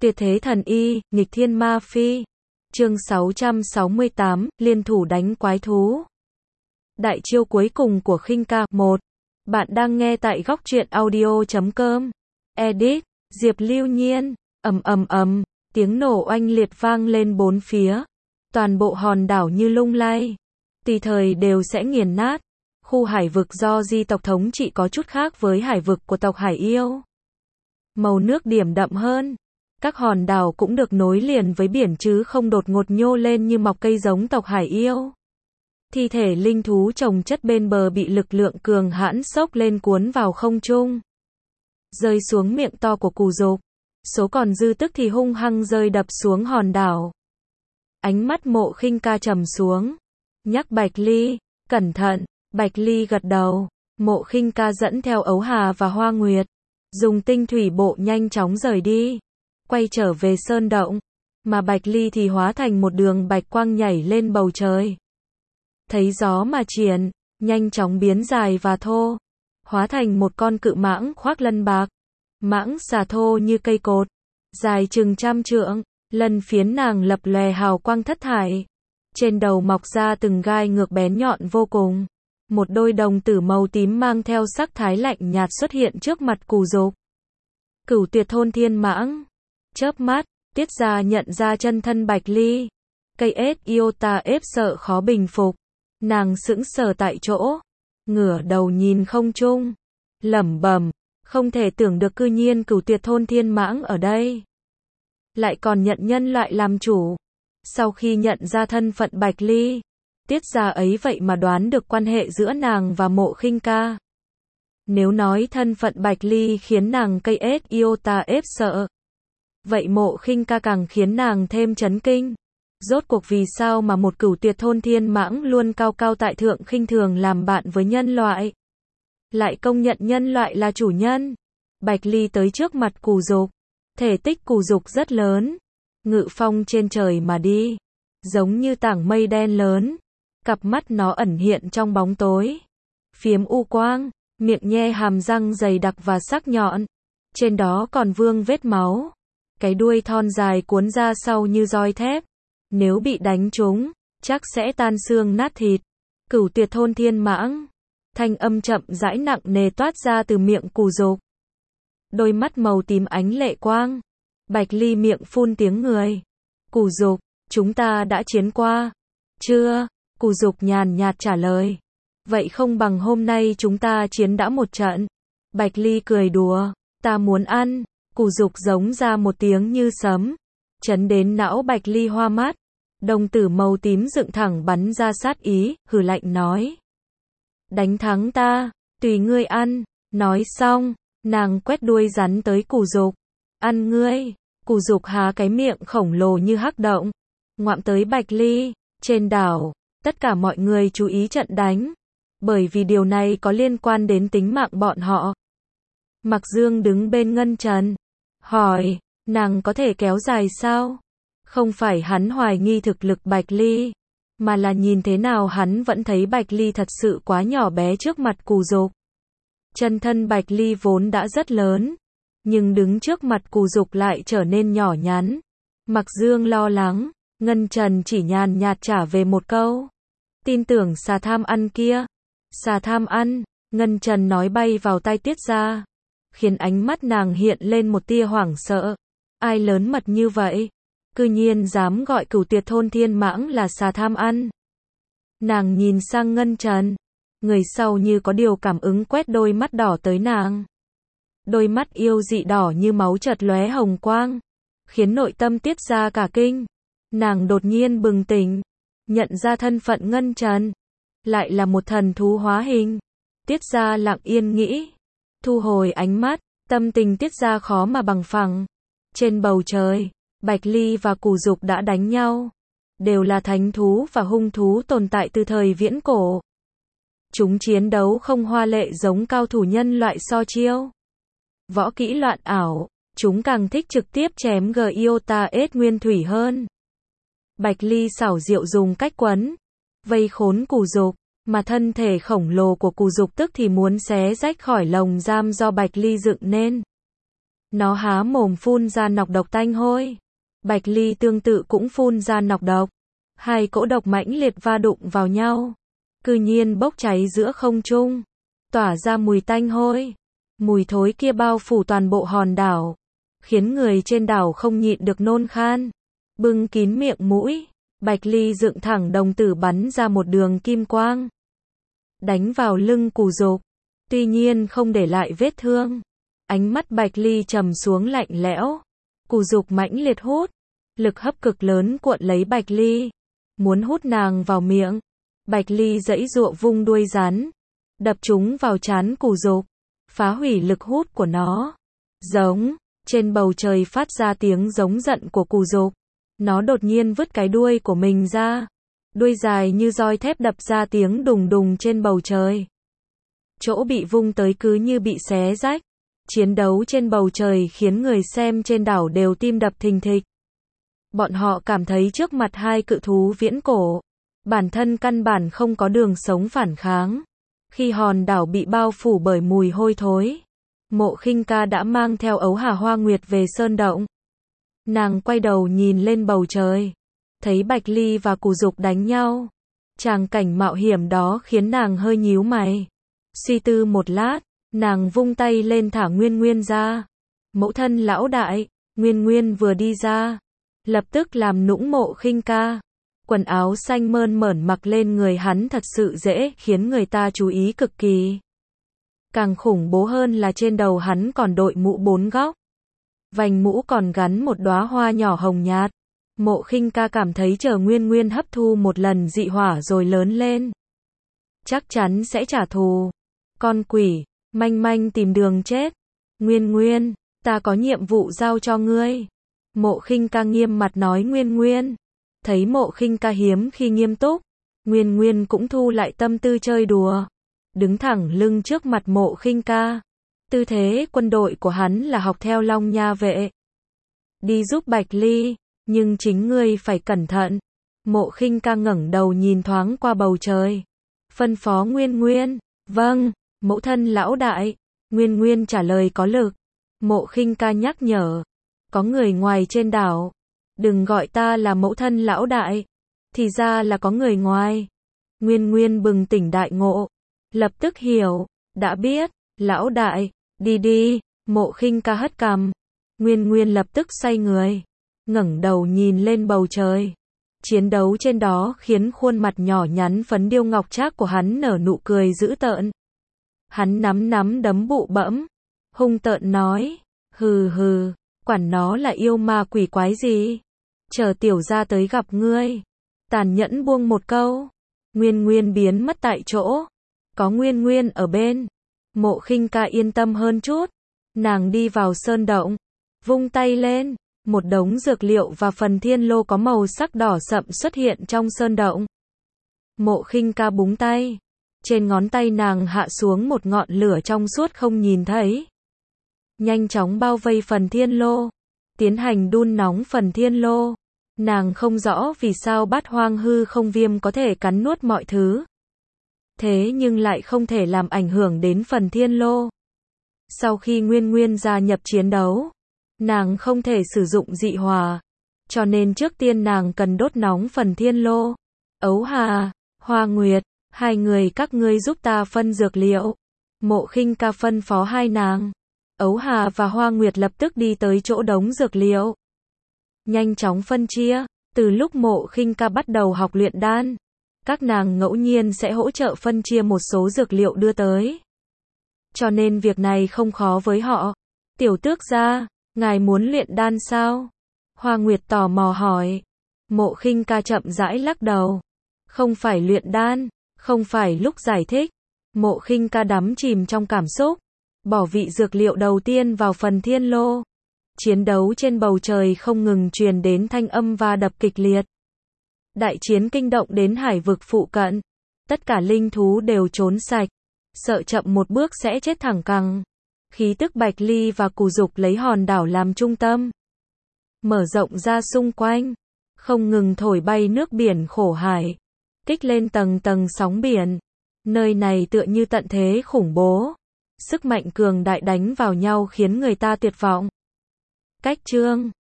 Tuyệt thế thần y, nghịch thiên ma phi. Chương 668, liên thủ đánh quái thú. Đại chiêu cuối cùng của Khinh Ca 1. Bạn đang nghe tại góc truyện audio.com. Edit, Diệp Lưu Nhiên. Tiếng nổ oanh liệt vang lên bốn phía. Toàn bộ hòn đảo như lung lay. Tùy thời đều sẽ nghiền nát. Khu hải vực do di tộc thống trị có chút khác với hải vực của tộc Hải Yêu. Màu nước điểm đậm hơn. Các hòn đảo cũng được nối liền với biển chứ không đột ngột nhô lên như mọc cây giống tộc Hải Yêu. Thi thể linh thú chồng chất bên bờ bị lực lượng cường hãn xốc lên cuốn vào không trung. Rơi xuống miệng to của Cù Dục. Số còn dư tức thì hung hăng rơi đập xuống hòn đảo. Ánh mắt Mộ Khinh Ca trầm xuống. Nhắc Bạch Ly, cẩn thận. Bạch Ly gật đầu. Mộ Khinh Ca dẫn theo Ấu Hà và Hoa Nguyệt. Dùng tinh thủy bộ nhanh chóng rời đi. Quay trở về sơn động. Mà Bạch Ly thì hóa thành một đường bạch quang nhảy lên bầu trời. Thấy gió mà triển, nhanh chóng biến dài và thô. Hóa thành một con cự mãng khoác lân bạc. Mãng xà thô như cây cột. Dài chừng 100 trượng. Lân phiến nàng lập lòe hào quang thất thải. Trên đầu mọc ra từng gai ngược bén nhọn vô cùng. Một đôi đồng tử màu tím mang theo sắc thái lạnh nhạt xuất hiện trước mặt Cù Dục. Cửu Tuyệt Thôn Thiên Mãng. Chớp mắt, Tiết Gia nhận ra chân thân Bạch Ly. Cây ết Iota ép sợ khó bình phục. Nàng sững sờ tại chỗ. Ngửa đầu nhìn không trung. Lẩm bẩm, không thể tưởng được cư nhiên Cửu Tuyệt Thôn Thiên Mãng ở đây. Lại còn nhận nhân loại làm chủ. Sau khi nhận ra thân phận Bạch Ly, Tiết Gia ấy vậy mà đoán được quan hệ giữa nàng và Mộ Khinh Ca. Nếu nói thân phận Bạch Ly khiến nàng cây ết Iota ép sợ, vậy Mộ Khinh Ca càng khiến nàng thêm chấn kinh. Rốt cuộc vì sao mà một Cửu Tuyệt Thôn Thiên Mãng luôn cao cao tại thượng khinh thường làm bạn với nhân loại, lại công nhận nhân loại là chủ nhân. Bạch Ly tới trước mặt Cù Dục. Thể tích Cù Dục rất lớn. Ngự phong trên trời mà đi. Giống như tảng mây đen lớn. Cặp mắt nó ẩn hiện trong bóng tối. Phiếm u quang. Miệng nhe hàm răng dày đặc và sắc nhọn. Trên đó còn vương vết máu. Cái đuôi thon dài cuốn ra sau như roi thép. Nếu bị đánh trúng, chắc sẽ tan xương nát thịt. Cửu Tuyệt Thôn Thiên Mãng. Thanh âm chậm rãi nặng nề toát ra từ miệng Cù Dục. Đôi mắt màu tím ánh lệ quang. Bạch Ly miệng phun tiếng người. Cù Dục, chúng ta đã chiến qua. Chưa, Cù Dục nhàn nhạt trả lời. Vậy không bằng hôm nay chúng ta chiến đã một trận. Bạch Ly cười đùa. Ta muốn ăn. Cù Dục giống ra một tiếng như sấm. Chấn đến não Bạch Ly hoa mắt. Đồng tử màu tím dựng thẳng bắn ra sát ý, hừ lạnh nói. Đánh thắng ta, tùy ngươi ăn. Nói xong, nàng quét đuôi rắn tới Cù Dục. Ăn ngươi. Cù Dục há cái miệng khổng lồ như hắc động. Ngoạm tới Bạch Ly. Trên đảo, tất cả mọi người chú ý trận đánh. Bởi vì điều này có liên quan đến tính mạng bọn họ. Mặc Dương đứng bên Ngân Trần. Hỏi, nàng có thể kéo dài sao? Không phải hắn hoài nghi thực lực Bạch Ly, mà là nhìn thế nào hắn vẫn thấy Bạch Ly thật sự quá nhỏ bé trước mặt Cù Dục. Chân thân Bạch Ly vốn đã rất lớn, nhưng đứng trước mặt Cù Dục lại trở nên nhỏ nhắn. Mặc Dương lo lắng, Ngân Trần chỉ nhàn nhạt trả về một câu. Tin tưởng xà tham ăn kia. Xà tham ăn, Ngân Trần nói bay vào tai Tiết Gia, khiến ánh mắt nàng hiện lên một tia hoảng sợ. Ai lớn mật như vậy? Cư nhiên dám gọi Cửu Tuyệt Thôn Thiên Mãng là xà tham ăn. Nàng nhìn sang Ngân Trần. Người sau như có điều cảm ứng quét đôi mắt đỏ tới nàng. Đôi mắt yêu dị đỏ như máu chợt lóe hồng quang, khiến nội tâm Tiết Gia cả kinh. Nàng đột nhiên bừng tỉnh, nhận ra thân phận Ngân Trần, lại là một thần thú hóa hình. Tiết Gia lặng yên nghĩ, thu hồi ánh mắt, tâm tình Tiết Gia khó mà bằng phẳng. Trên bầu trời, Bạch Ly và Cù Dục đã đánh nhau. Đều là thánh thú và hung thú tồn tại từ thời viễn cổ. Chúng chiến đấu không hoa lệ giống cao thủ nhân loại so chiêu. Võ kỹ loạn ảo, chúng càng thích trực tiếp chém Iota ết nguyên thủy hơn. Bạch Ly xảo diệu dùng cách quấn, vây khốn Cù Dục, mà thân thể khổng lồ của Cù Dục tức thì muốn xé rách khỏi lồng giam do Bạch Ly dựng nên. Nó há mồm phun ra nọc độc tanh hôi. Bạch Ly tương tự cũng phun ra nọc độc. Hai cỗ độc mãnh liệt va đụng vào nhau. Cư nhiên bốc cháy giữa không trung. Tỏa ra mùi tanh hôi. Mùi thối kia bao phủ toàn bộ hòn đảo. Khiến người trên đảo không nhịn được nôn khan. Bưng kín miệng mũi. Bạch Ly dựng thẳng đồng tử bắn ra một đường kim quang. Đánh vào lưng Cù Dục. Tuy nhiên không để lại vết thương. Ánh mắt Bạch Ly trầm xuống lạnh lẽo. Cù Dục mãnh liệt hút. Lực hấp cực lớn cuộn lấy Bạch Ly. Muốn hút nàng vào miệng. Bạch Ly giãy giụa vung đuôi rắn. Đập chúng vào trán Cù Dục. Phá hủy lực hút của nó. Giống. Trên bầu trời phát ra tiếng giống giận của Cù Dục. Nó đột nhiên vứt cái đuôi của mình ra. Đuôi dài như roi thép đập ra tiếng đùng đùng trên bầu trời. Chỗ bị vung tới cứ như bị xé rách. Chiến đấu trên bầu trời khiến người xem trên đảo đều tim đập thình thịch. Bọn họ cảm thấy trước mặt hai cự thú viễn cổ, bản thân căn bản không có đường sống phản kháng. Khi hòn đảo bị bao phủ bởi mùi hôi thối, Mộ Khinh Ca đã mang theo Ấu Hà Hoa Nguyệt về sơn động. Nàng quay đầu nhìn lên bầu trời, thấy Bạch Ly và Cù Dục đánh nhau. Tràng cảnh mạo hiểm đó khiến nàng hơi nhíu mày. Suy tư một lát, nàng vung tay lên thả Nguyên Nguyên ra. Mẫu thân lão đại. Nguyên Nguyên vừa đi ra, lập tức làm nũng Mộ Khinh Ca. Quần áo xanh mơn mởn mặc lên người hắn thật sự dễ khiến người ta chú ý cực kỳ. Càng khủng bố hơn là trên đầu hắn còn đội mũ 4 góc. Vành mũ còn gắn một đóa hoa nhỏ hồng nhạt. Mộ Khinh Ca cảm thấy chờ Nguyên Nguyên hấp thu một lần dị hỏa rồi lớn lên, chắc chắn sẽ trả thù. Con quỷ, manh manh tìm đường chết. Nguyên Nguyên, ta có nhiệm vụ giao cho ngươi. Mộ Khinh Ca nghiêm mặt nói Nguyên Nguyên. Thấy Mộ Khinh Ca hiếm khi nghiêm túc, Nguyên Nguyên cũng thu lại tâm tư chơi đùa. Đứng thẳng lưng trước mặt Mộ Khinh Ca. Tư thế quân đội của hắn là học theo Long Nha vệ. Đi giúp Bạch Ly, nhưng chính ngươi phải cẩn thận. Mộ Khinh Ca ngẩng đầu nhìn thoáng qua bầu trời. Phân phó Nguyên Nguyên. Vâng, mẫu thân lão đại. Nguyên Nguyên trả lời có lực. Mộ Khinh Ca nhắc nhở. Có người ngoài trên đảo. Đừng gọi ta là mẫu thân lão đại. Thì ra là có người ngoài. Nguyên Nguyên bừng tỉnh đại ngộ. Lập tức hiểu. Đã biết, lão đại. Đi đi. Mộ Khinh Ca hất cằm. Nguyên Nguyên lập tức xoay người. Ngẩng đầu nhìn lên bầu trời. Chiến đấu trên đó khiến khuôn mặt nhỏ nhắn phấn điêu ngọc trác của hắn nở nụ cười dữ tợn. Hắn nắm đấm bụ bẫm. Hung tợn nói. Hừ hừ. Quản nó là yêu ma quỷ quái gì. Chờ tiểu gia tới gặp ngươi. Tàn nhẫn buông một câu. Nguyên Nguyên biến mất tại chỗ. Có Nguyên Nguyên ở bên, Mộ Khinh Ca yên tâm hơn chút. Nàng đi vào sơn động, vung tay lên, một đống dược liệu và phần thiên lô có màu sắc đỏ sậm xuất hiện trong sơn động. Mộ Khinh Ca búng tay, trên ngón tay nàng hạ xuống một ngọn lửa trong suốt không nhìn thấy. Nhanh chóng bao vây phần thiên lô, tiến hành đun nóng phần thiên lô. Nàng không rõ vì sao Bát Hoang Hư Không Viêm có thể cắn nuốt mọi thứ. Thế nhưng lại không thể làm ảnh hưởng đến phần thiên lô. Sau khi Nguyên Nguyên gia nhập chiến đấu, nàng không thể sử dụng dị hỏa, cho nên trước tiên nàng cần đốt nóng phần thiên lô. Ấu Hà, Hoa Nguyệt, hai người các ngươi giúp ta phân dược liệu. Mộ Khinh Ca phân phó hai nàng. Ấu Hà và Hoa Nguyệt lập tức đi tới chỗ đống dược liệu. Nhanh chóng phân chia, từ lúc Mộ Khinh Ca bắt đầu học luyện đan, các nàng ngẫu nhiên sẽ hỗ trợ phân chia một số dược liệu đưa tới. Cho nên việc này không khó với họ. Tiểu tước gia, ngài muốn luyện đan sao? Hoa Nguyệt tò mò hỏi. Mộ Khinh Ca chậm rãi lắc đầu. Không phải luyện đan, không phải lúc giải thích. Mộ Khinh Ca đắm chìm trong cảm xúc, bỏ vị dược liệu đầu tiên vào phần thiên lô. Chiến đấu trên bầu trời không ngừng truyền đến thanh âm va đập kịch liệt. Đại chiến kinh động đến hải vực phụ cận. Tất cả linh thú đều trốn sạch, sợ chậm một bước sẽ chết thẳng cẳng. Khí tức Bạch Ly và Cù Dục lấy hòn đảo làm trung tâm, mở rộng ra xung quanh, không ngừng thổi bay nước biển khổ hải, kích lên tầng tầng sóng biển. Nơi này tựa như tận thế khủng bố. Sức mạnh cường đại đánh vào nhau khiến người ta tuyệt vọng. Cách chương